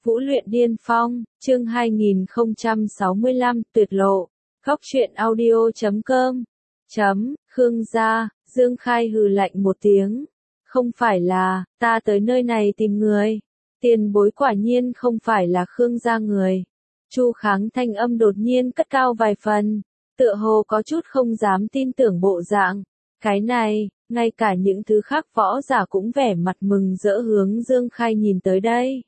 Vũ luyện điên phong, chương 2065, tuyệt lộ. Góc truyện audio.com. Khương gia, Dương Khai hừ lạnh một tiếng. Không phải là, ta tới nơi này tìm người. Tiền bối quả nhiên không phải là Khương gia người. Chu Kháng thanh âm đột nhiên cất cao vài phần, tựa hồ có chút không dám tin tưởng bộ dạng. Cái này, ngay cả những thứ khác võ giả cũng vẻ mặt mừng rỡ hướng Dương Khai nhìn tới đây.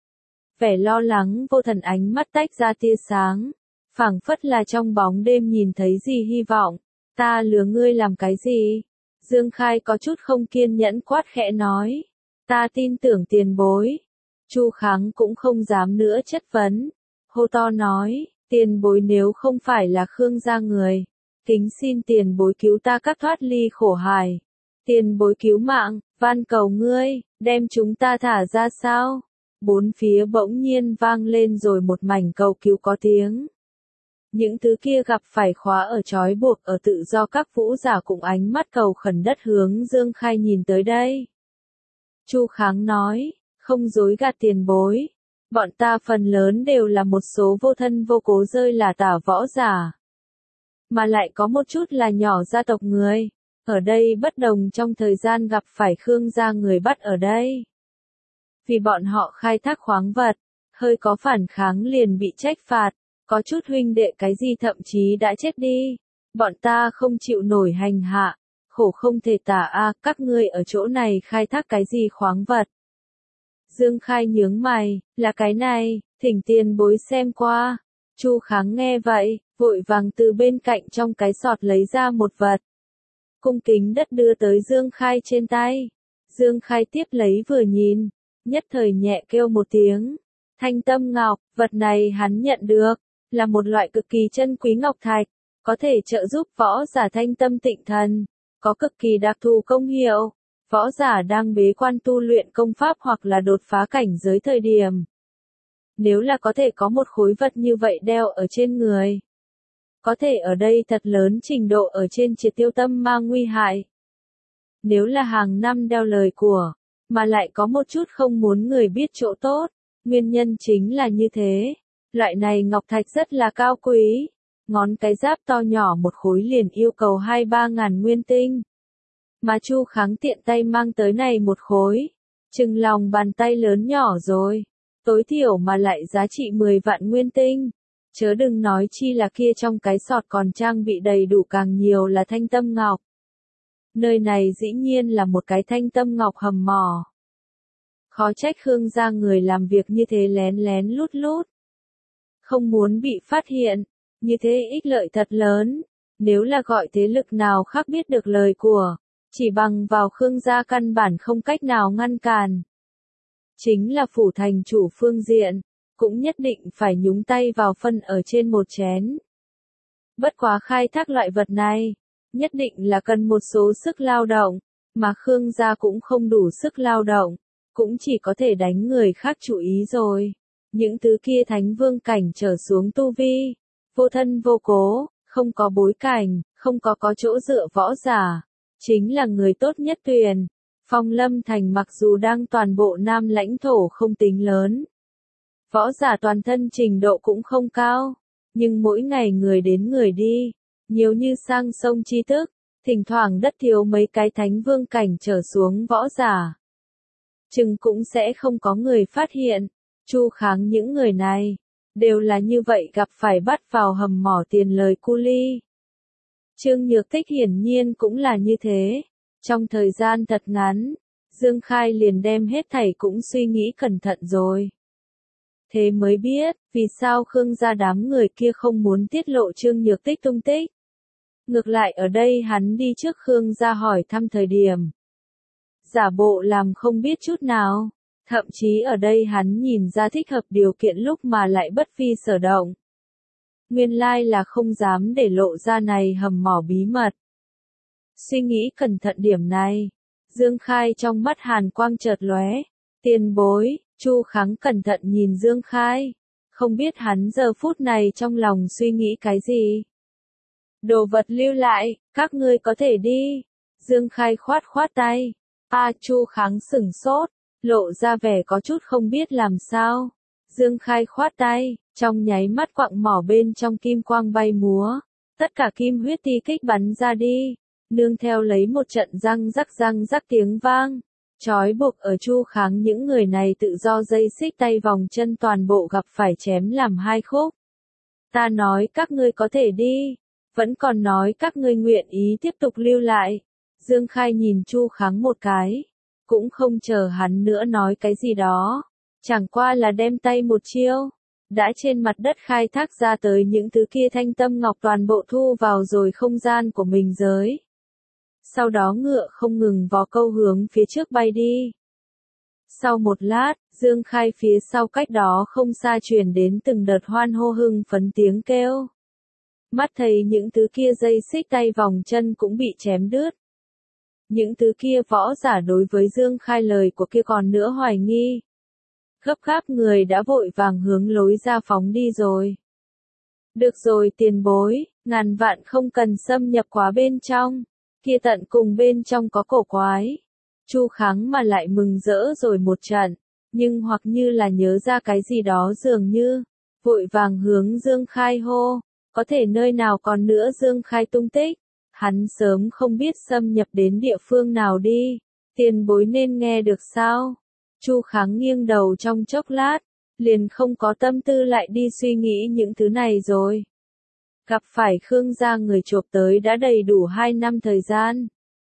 Vẻ lo lắng vô thần ánh mắt tách ra tia sáng, phảng phất là trong bóng đêm nhìn thấy gì hy vọng. Ta lừa ngươi làm cái gì? Dương Khai có chút không kiên nhẫn quát khẽ nói. Ta tin tưởng tiền bối. Chu Kháng cũng không dám nữa chất vấn. Hô to nói, tiền bối nếu không phải là Khương gia người, kính xin tiền bối cứu ta các thoát ly khổ hải. Tiền bối cứu mạng, van cầu ngươi, đem chúng ta thả ra sao? Bốn phía bỗng nhiên vang lên rồi một mảnh cầu cứu có tiếng. Những thứ kia gặp phải khóa ở trói buộc ở tự do các vũ giả cùng ánh mắt cầu khẩn đất hướng Dương Khai nhìn tới đây. Chu Kháng nói, không dối gạt tiền bối. Bọn ta phần lớn đều là một số vô thân vô cố rơi là tả võ giả. Mà lại có một chút là nhỏ gia tộc người. Ở đây bất đồng trong thời gian gặp phải Khương gia người bắt ở đây. Vì bọn họ khai thác khoáng vật, hơi có phản kháng liền bị trách phạt, có chút huynh đệ cái gì thậm chí đã chết đi. Bọn ta không chịu nổi hành hạ, khổ không thể tả các ngươi ở chỗ này khai thác cái gì khoáng vật. Dương Khai nhướng mày, là cái này, thỉnh tiền bối xem qua. Chu Kháng nghe vậy, vội vàng từ bên cạnh trong cái sọt lấy ra một vật. Cung kính đất đưa tới Dương Khai trên tay. Dương Khai tiếp lấy vừa nhìn, nhất thời nhẹ kêu một tiếng. Thanh tâm ngọc, vật này hắn nhận được, là một loại cực kỳ chân quý ngọc thạch, có thể trợ giúp võ giả thanh tâm tịnh thần, có cực kỳ đặc thù công hiệu. Võ giả đang bế quan tu luyện công pháp hoặc là đột phá cảnh giới thời điểm. Nếu là có thể có một khối vật như vậy đeo ở trên người, có thể ở đây thật lớn trình độ ở trên triệt tiêu tâm ma nguy hại. Nếu là hàng năm đeo lời của, mà lại có một chút không muốn người biết chỗ tốt, nguyên nhân chính là như thế. Loại này ngọc thạch rất là cao quý, ngón cái giáp to nhỏ một khối liền yêu cầu 2-3 ngàn nguyên tinh. Mà Chu Kháng tiện tay mang tới này một khối, chừng lòng bàn tay lớn nhỏ rồi, tối thiểu mà lại giá trị 10 vạn nguyên tinh. Chớ đừng nói chi là kia trong cái sọt còn trang bị đầy đủ càng nhiều là thanh tâm ngọc. Nơi này dĩ nhiên là một cái thanh tâm ngọc hầm mỏ. Khó trách Khương gia người làm việc như thế lén lén lút lút. Không muốn bị phát hiện, như thế ích lợi thật lớn. Nếu là gọi thế lực nào khác biết được lời của, chỉ bằng vào Khương gia căn bản không cách nào ngăn cản. Chính là phủ thành chủ phương diện, cũng nhất định phải nhúng tay vào phân ở trên một chén. Bất quá khai thác loại vật này, nhất định là cần một số sức lao động, mà Khương gia cũng không đủ sức lao động, cũng chỉ có thể đánh người khác chú ý rồi. Những thứ kia thánh vương cảnh trở xuống tu vi, vô thân vô cố, không có bối cảnh, không có chỗ dựa võ giả, chính là người tốt nhất tuyển. Phong Lâm Thành mặc dù đang toàn bộ Nam lãnh thổ không tính lớn, võ giả toàn thân trình độ cũng không cao, nhưng mỗi ngày người đến người đi, nhiều như sang sông tri thức, thỉnh thoảng đất thiếu mấy cái thánh vương cảnh trở xuống võ giả. Chừng cũng sẽ không có người phát hiện. Chu Kháng những người này, đều là như vậy gặp phải bắt vào hầm mỏ tiền lời cu ly. Trương Nhược Tích hiển nhiên cũng là như thế. Trong thời gian thật ngắn, Dương Khai liền đem hết thảy cũng suy nghĩ cẩn thận rồi. Thế mới biết, vì sao Khương gia đám người kia không muốn tiết lộ Trương Nhược Tích tung tích. Ngược lại ở đây hắn đi trước Khương gia hỏi thăm thời điểm. Giả bộ làm không biết chút nào. Thậm chí ở đây hắn nhìn ra thích hợp điều kiện lúc mà lại bất phi sở động. Nguyên lai là không dám để lộ ra này hầm mỏ bí mật. Suy nghĩ cẩn thận điểm này, Dương Khai trong mắt hàn quang chợt lóe. Tiền bối, Chu Kháng cẩn thận nhìn Dương Khai, không biết hắn giờ phút này trong lòng suy nghĩ cái gì. Đồ vật lưu lại, các ngươi có thể đi. Dương Khai khoát khoát tay. Chu Kháng sửng sốt, lộ ra vẻ có chút không biết làm sao. Dương Khai khoát tay, trong nháy mắt quặng mỏ bên trong kim quang bay múa, tất cả kim huyết ti kích bắn ra đi, nương theo lấy một trận răng rắc tiếng vang. Trói buộc ở Chu Kháng những người này tự do dây xích tay vòng chân toàn bộ gặp phải chém làm hai khúc. Ta nói các ngươi có thể đi, vẫn còn nói các ngươi nguyện ý tiếp tục lưu lại. Dương Khai nhìn Chu Kháng một cái, cũng không chờ hắn nữa nói cái gì đó, chẳng qua là đem tay một chiêu, đã trên mặt đất khai thác ra tới những thứ kia thanh tâm ngọc toàn bộ thu vào rồi không gian của mình giới. Sau đó ngựa không ngừng vó câu hướng phía trước bay đi. Sau một lát, Dương Khai phía sau cách đó không xa truyền đến từng đợt hoan hô hưng phấn tiếng kêu. Mắt thấy những thứ kia dây xích tay vòng chân cũng bị chém đứt. Những thứ kia võ giả đối với Dương Khai lời của kia còn nữa hoài nghi. Gấp gáp người đã vội vàng hướng lối ra phóng đi rồi. Được rồi tiền bối, ngàn vạn không cần xâm nhập quá bên trong. Kia tận cùng bên trong có cổ quái. Chu Kháng mà lại mừng rỡ rồi một trận, nhưng hoặc như là nhớ ra cái gì đó dường như, vội vàng hướng Dương Khai hô, có thể nơi nào còn nữa Dương Khai tung tích, hắn sớm không biết xâm nhập đến địa phương nào đi, tiền bối nên nghe được sao? Chu Kháng nghiêng đầu trong chốc lát, liền không có tâm tư lại đi suy nghĩ những thứ này rồi. Gặp phải Khương gia người chộp tới đã đầy đủ 2 năm thời gian.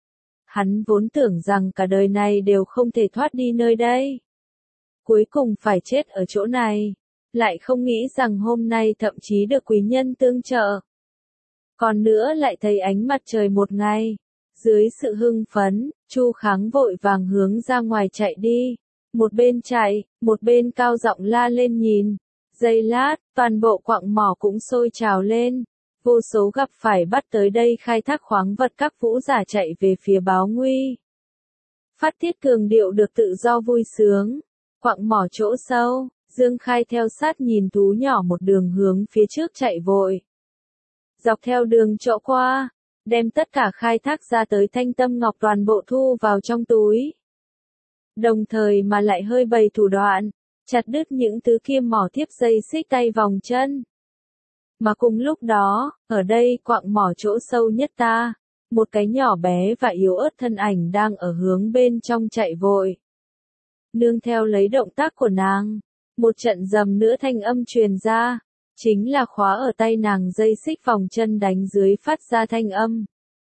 Hắn vốn tưởng rằng cả đời này đều không thể thoát đi nơi đây. Cuối cùng phải chết ở chỗ này. Lại không nghĩ rằng hôm nay thậm chí được quý nhân tương trợ. Còn nữa lại thấy ánh mặt trời một ngày. Dưới sự hưng phấn, Chu Kháng vội vàng hướng ra ngoài chạy đi. Một bên chạy, một bên cao giọng la lên nhìn. Giây lát, toàn bộ quặng mỏ cũng sôi trào lên. Vô số gặp phải bắt tới đây khai thác khoáng vật các vũ giả chạy về phía báo nguy. Phát tiết cường điệu được tự do vui sướng. Quặng mỏ chỗ sâu, Dương Khai theo sát nhìn thú nhỏ một đường hướng phía trước chạy vội. Dọc theo đường chỗ qua, đem tất cả khai thác ra tới thanh tâm ngọc toàn bộ thu vào trong túi. Đồng thời mà lại hơi bày thủ đoạn, chặt đứt những thứ kia mỏ tiếp dây xích tay vòng chân. Mà cùng lúc đó, ở đây quặng mỏ chỗ sâu nhất ta, một cái nhỏ bé và yếu ớt thân ảnh đang ở hướng bên trong chạy vội. Nương theo lấy động tác của nàng, một trận rầm nữa thanh âm truyền ra, chính là khóa ở tay nàng dây xích vòng chân đánh dưới phát ra thanh âm.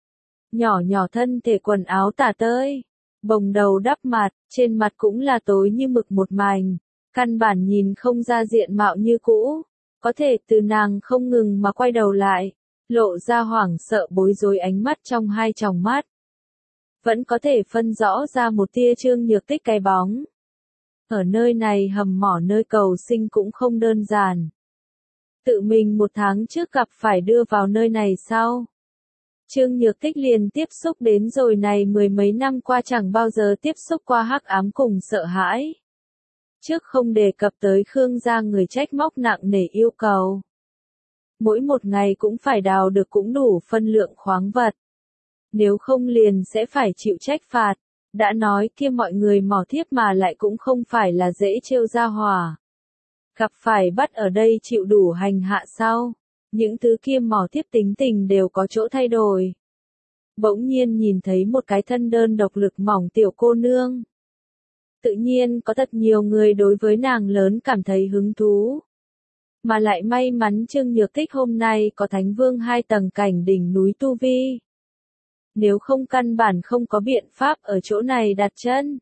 Nhỏ nhỏ thân thể quần áo tả tơi, bồng đầu đắp mặt, trên mặt cũng là tối như mực một mảnh, căn bản nhìn không ra diện mạo như cũ. Có thể từ nàng không ngừng mà quay đầu lại, lộ ra hoảng sợ bối rối ánh mắt trong hai tròng mắt. Vẫn có thể phân rõ ra một tia Trương Nhược Tích cái bóng. Ở nơi này hầm mỏ nơi cầu sinh cũng không đơn giản. Tự mình 1 tháng trước gặp phải đưa vào nơi này sau. Trương Nhược Tích liền tiếp xúc đến rồi này 10 mấy năm qua chẳng bao giờ tiếp xúc qua hắc ám cùng sợ hãi. Trước không đề cập tới Khương gia người trách móc nặng nề yêu cầu. Mỗi một ngày cũng phải đào được cũng đủ phân lượng khoáng vật. Nếu không liền sẽ phải chịu trách phạt. Đã nói kia mọi người mỏ thiếp mà lại cũng không phải là dễ trêu ra hỏa. Gặp phải bắt ở đây chịu đủ hành hạ sau. Những thứ kia mỏ thiếp tính tình đều có chỗ thay đổi. Bỗng nhiên nhìn thấy một cái thân đơn độc lực mỏng tiểu cô nương. Tự nhiên có thật nhiều người đối với nàng lớn cảm thấy hứng thú. Mà lại may mắn Trương Nhược Tích hôm nay có Thánh Vương 2 tầng cảnh đỉnh núi Tu Vi. Nếu không căn bản không có biện pháp ở chỗ này đặt chân.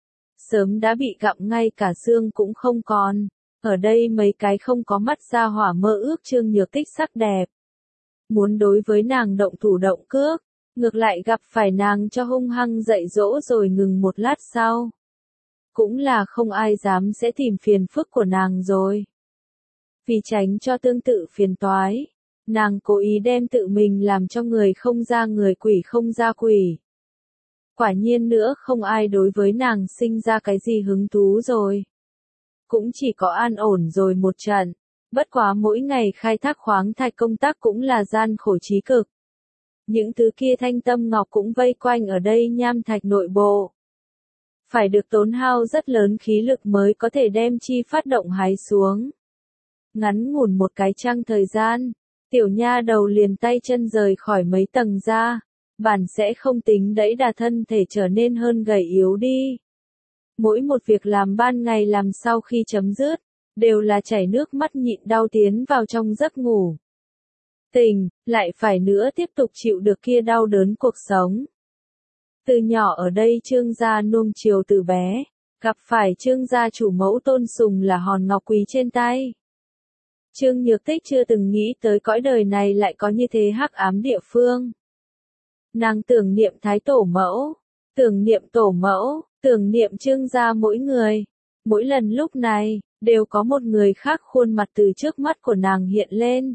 Sớm đã bị gặm ngay cả xương cũng không còn. Ở đây mấy cái không có mắt ra hỏa mơ ước Trương Nhược Tích sắc đẹp. Muốn đối với nàng động thủ động cước, ngược lại gặp phải nàng cho hung hăng dạy dỗ rồi ngừng một lát sau. Cũng là không ai dám sẽ tìm phiền phức của nàng rồi. Vì tránh cho tương tự phiền toái, nàng cố ý đem tự mình làm cho người không ra người quỷ không ra quỷ. Quả nhiên nữa không ai đối với nàng sinh ra cái gì hứng thú rồi. Cũng chỉ có an ổn rồi một trận, bất quá mỗi ngày khai thác khoáng thạch công tác cũng là gian khổ trí cực. Những thứ kia thanh tâm ngọc cũng vây quanh ở đây nham thạch nội bộ. phải được tốn hao rất lớn khí lực mới có thể đem chi phát động hái xuống. Ngắn ngủn một cái chăng thời gian, tiểu nha đầu liền tay chân rời khỏi mấy tầng ra, bản sẽ không tính đẫy đà thân thể trở nên hơn gầy yếu đi. Mỗi một việc làm ban ngày làm sau khi chấm dứt, đều là chảy nước mắt nhịn đau tiến vào trong giấc ngủ. Tình, lại phải nữa tiếp tục chịu được kia đau đớn cuộc sống. Từ nhỏ ở đây Trương gia nuông chiều từ bé, gặp phải Trương gia chủ mẫu tôn sùng là hòn ngọc quý trên tay. Trương Nhược Tích chưa từng nghĩ tới cõi đời này lại có như thế hắc ám địa phương. Nàng tưởng niệm Thái Tổ mẫu, tưởng niệm Tổ mẫu, tưởng niệm Trương gia mỗi người. Mỗi lần lúc này, đều có một người khác khuôn mặt từ trước mắt của nàng hiện lên.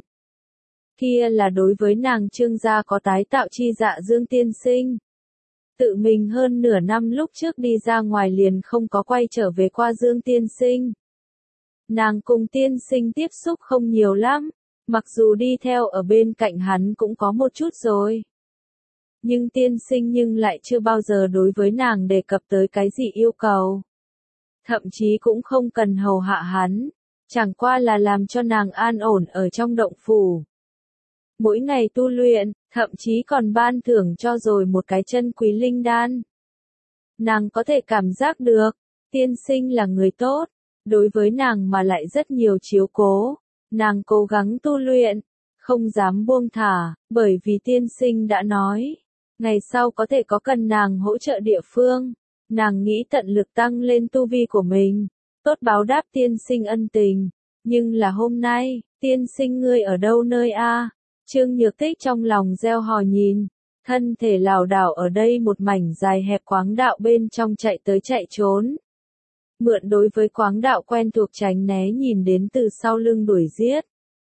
Kia là đối với nàng Trương gia có tái tạo chi dạ Dương tiên sinh. Tự mình hơn nửa năm lúc trước đi ra ngoài liền không có quay trở về qua Dương tiên sinh. Nàng cùng tiên sinh tiếp xúc không nhiều lắm, mặc dù đi theo ở bên cạnh hắn cũng có một chút rồi. Nhưng tiên sinh nhưng lại chưa bao giờ đối với nàng đề cập tới cái gì yêu cầu. Thậm chí cũng không cần hầu hạ hắn, chẳng qua là làm cho nàng an ổn ở trong động phủ. Mỗi ngày tu luyện, thậm chí còn ban thưởng cho rồi một cái chân quý linh đan. Nàng có thể cảm giác được, tiên sinh là người tốt, đối với nàng mà lại rất nhiều chiếu cố. Nàng cố gắng tu luyện, không dám buông thả, bởi vì tiên sinh đã nói, ngày sau có thể có cần nàng hỗ trợ địa phương. Nàng nghĩ tận lực tăng lên tu vi của mình, tốt báo đáp tiên sinh ân tình. Nhưng là hôm nay, tiên sinh ngươi ở đâu nơi a? Trương Nhược Tích trong lòng gieo hò nhìn, thân thể lảo đảo ở đây một mảnh dài hẹp quáng đạo bên trong chạy tới chạy trốn. Mượn đối với quáng đạo quen thuộc tránh né nhìn đến từ sau lưng đuổi giết.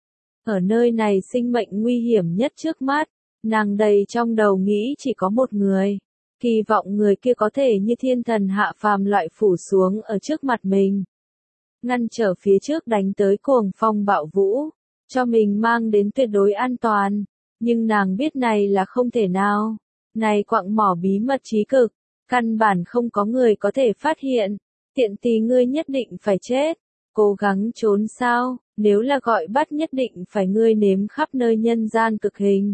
Ở nơi này sinh mệnh nguy hiểm nhất trước mắt, nàng đầy trong đầu nghĩ chỉ có một người. Kỳ vọng người kia có thể như thiên thần hạ phàm loại phủ xuống ở trước mặt mình. Ngăn trở phía trước đánh tới cuồng phong bạo vũ, cho mình mang đến tuyệt đối an toàn. Nhưng nàng biết này là không thể nào. Này quặng mỏ bí mật trí cực, căn bản không có người có thể phát hiện. Tiện tì ngươi nhất định phải chết. Cố gắng trốn sao, nếu là gọi bắt nhất định phải ngươi nếm khắp nơi nhân gian cực hình.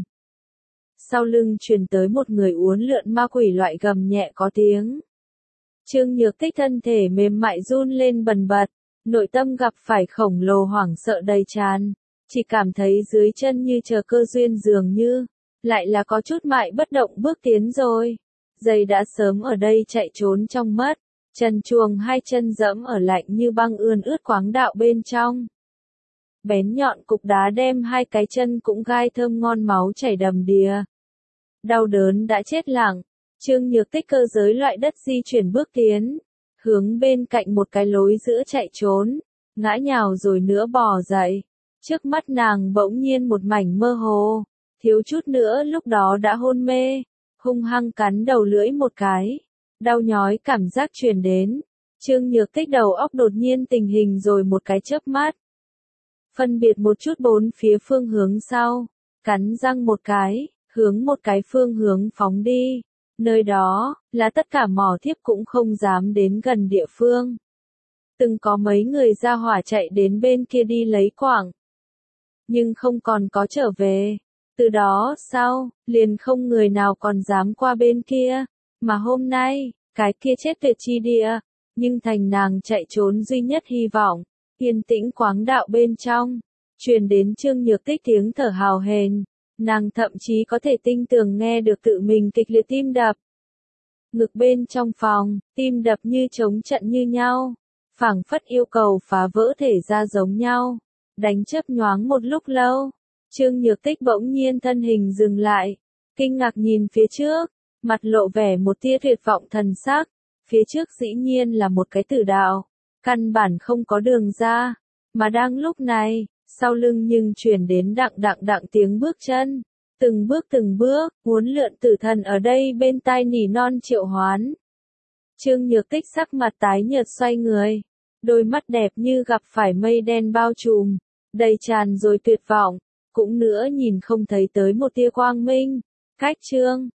Sau lưng truyền tới một người uốn lượn ma quỷ loại gầm nhẹ có tiếng. Trương Nhược Tích thân thể mềm mại run lên bần bật, nội tâm gặp phải khổng lồ hoảng sợ đầy tràn, chỉ cảm thấy dưới chân như chờ cơ duyên dường như, lại là có chút mại bất động bước tiến rồi. Giày đã sớm ở đây chạy trốn trong mất, trần truồng hai chân dẫm ở lạnh như băng ươn ướt quáng đạo bên trong. Bén nhọn cục đá đem hai cái chân cũng gai thơm ngon máu chảy đầm đìa. Đau đớn đã chết lặng, Trương Nhược Tích cơ giới loại đất di chuyển bước tiến, hướng bên cạnh một cái lối giữa chạy trốn, ngã nhào rồi nữa bò dậy. Trước mắt nàng bỗng nhiên một mảnh mơ hồ, thiếu chút nữa lúc đó đã hôn mê, hung hăng cắn đầu lưỡi một cái, đau nhói cảm giác truyền đến. Trương Nhược Tích đầu óc đột nhiên tình hình rồi một cái chớp mắt. Phân biệt một chút bốn phía phương hướng sau, cắn răng một cái, hướng một cái phương hướng phóng đi. Nơi đó, là tất cả mỏ thiếp cũng không dám đến gần địa phương. Từng có mấy người ra hỏa chạy đến bên kia đi lấy quặng. Nhưng không còn có trở về. Từ đó sau, liền không người nào còn dám qua bên kia. Mà hôm nay, cái kia chết tuyệt chi địa, nhưng thành nàng chạy trốn duy nhất hy vọng. Yên tĩnh quáng đạo bên trong, truyền đến Trương Nhược Tích tiếng thở hào hển. Nàng thậm chí có thể tinh tường nghe được tự mình kịch liệt tim đập. Ngực bên trong phòng, tim đập như trống trận như nhau, phảng phất yêu cầu phá vỡ thể ra giống nhau. Đánh chớp nhoáng một lúc lâu, Trương Nhược Tích bỗng nhiên thân hình dừng lại, kinh ngạc nhìn phía trước, mặt lộ vẻ một tia tuyệt vọng thần sắc. Phía trước dĩ nhiên là một cái tử đạo, căn bản không có đường ra, mà đang lúc này, sau lưng nhưng truyền đến đặng tiếng bước chân, từng bước, uốn lượn tử thần ở đây bên tai nỉ non triệu hoán. Trương Nhược Tích sắc mặt tái nhợt xoay người, đôi mắt đẹp như gặp phải mây đen bao trùm, đầy tràn rồi tuyệt vọng, cũng nữa nhìn không thấy tới một tia quang minh. Cách Trương